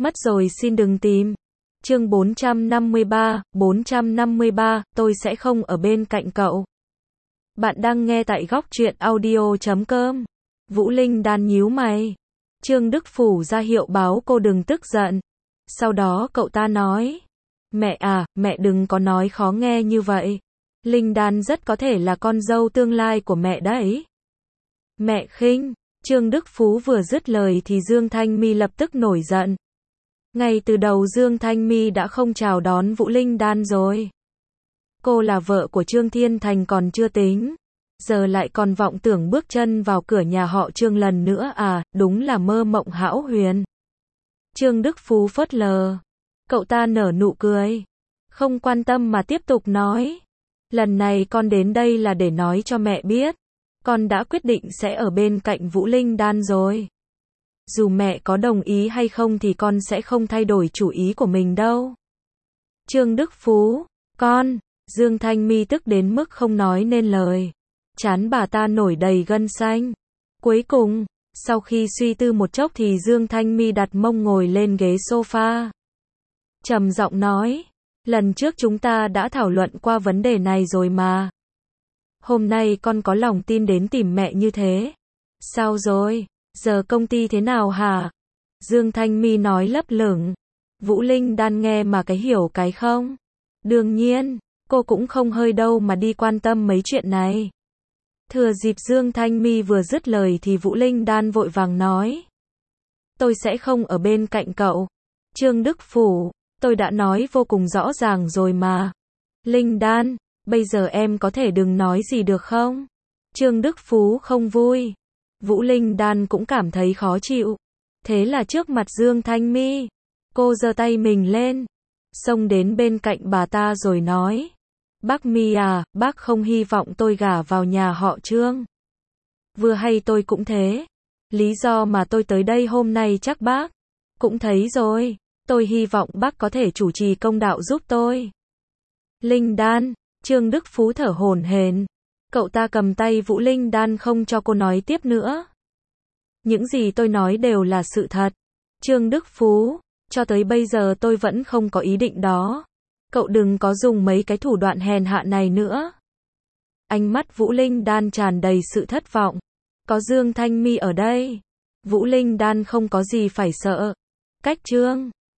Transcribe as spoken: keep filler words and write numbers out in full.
Mất rồi xin đừng tìm. Chương bốn trăm năm mươi ba, bốn trăm năm mươi ba, tôi sẽ không ở bên cạnh cậu. Bạn đang nghe tại góc truyện audio chấm com. Vũ Linh đan nhíu mày. Trương Đức Phủ ra hiệu báo cô đừng tức giận. Sau đó cậu ta nói. Mẹ à, mẹ đừng có nói khó nghe như vậy. Linh đan rất có thể là con dâu tương lai của mẹ đấy. Mẹ khinh. Trương Đức Phú vừa dứt lời thì Dương Thanh My lập tức nổi giận. Ngay từ đầu Dương Thanh My đã không chào đón Vũ Linh Đan rồi. Cô là vợ của Trương Thiên Thành còn chưa tính. Giờ lại còn vọng tưởng bước chân vào cửa nhà họ Trương lần nữa à, đúng là mơ mộng hão huyền. Trương Đức Phú phớt lờ. Cậu ta nở nụ cười. Không quan tâm mà tiếp tục nói. Lần này con đến đây là để nói cho mẹ biết. Con đã quyết định sẽ ở bên cạnh Vũ Linh Đan rồi. Dù mẹ có đồng ý hay không thì con sẽ không thay đổi chủ ý của mình đâu. Trương Đức Phú, con, Dương Thanh My tức đến mức không nói nên lời. Trán bà ta nổi đầy gân xanh. Cuối cùng, sau khi suy tư một chốc thì Dương Thanh My đặt mông ngồi lên ghế sofa. Trầm giọng nói, lần trước chúng ta đã thảo luận qua vấn đề này rồi mà. Hôm nay con có lòng tin đến tìm mẹ như thế. Sao rồi? Giờ công ty thế nào hả? Dương Thanh My nói lấp lửng. Vũ Linh Đan nghe mà cái hiểu cái không? Đương nhiên, cô cũng không hơi đâu mà đi quan tâm mấy chuyện này. Thừa dịp Dương Thanh My vừa dứt lời thì Vũ Linh Đan vội vàng nói. Tôi sẽ không ở bên cạnh cậu. Trương Đức Phủ, tôi đã nói vô cùng rõ ràng rồi mà. Linh Đan, bây giờ em có thể đừng nói gì được không? Trương Đức Phú không vui. Vũ Linh Đan cũng cảm thấy khó chịu. Thế là trước mặt Dương Thanh My, cô giơ tay mình lên, xông đến bên cạnh bà ta rồi nói. Bác My à, bác không hy vọng tôi gả vào nhà họ Trương. Vừa hay tôi cũng thế. Lý do mà tôi tới đây hôm nay chắc bác cũng thấy rồi. Tôi hy vọng bác có thể chủ trì công đạo giúp tôi. Linh Đan, Trương Đức Phú thở hổn hển. Cậu ta cầm tay Vũ Linh Đan không cho cô nói tiếp nữa. Những gì tôi nói đều là sự thật. Trương Đức Phú, cho tới bây giờ tôi vẫn không có ý định đó. Cậu đừng có dùng mấy cái thủ đoạn hèn hạ này nữa. Ánh mắt Vũ Linh Đan tràn đầy sự thất vọng. Có Dương Thanh My ở đây. Vũ Linh Đan không có gì phải sợ. Cách Trương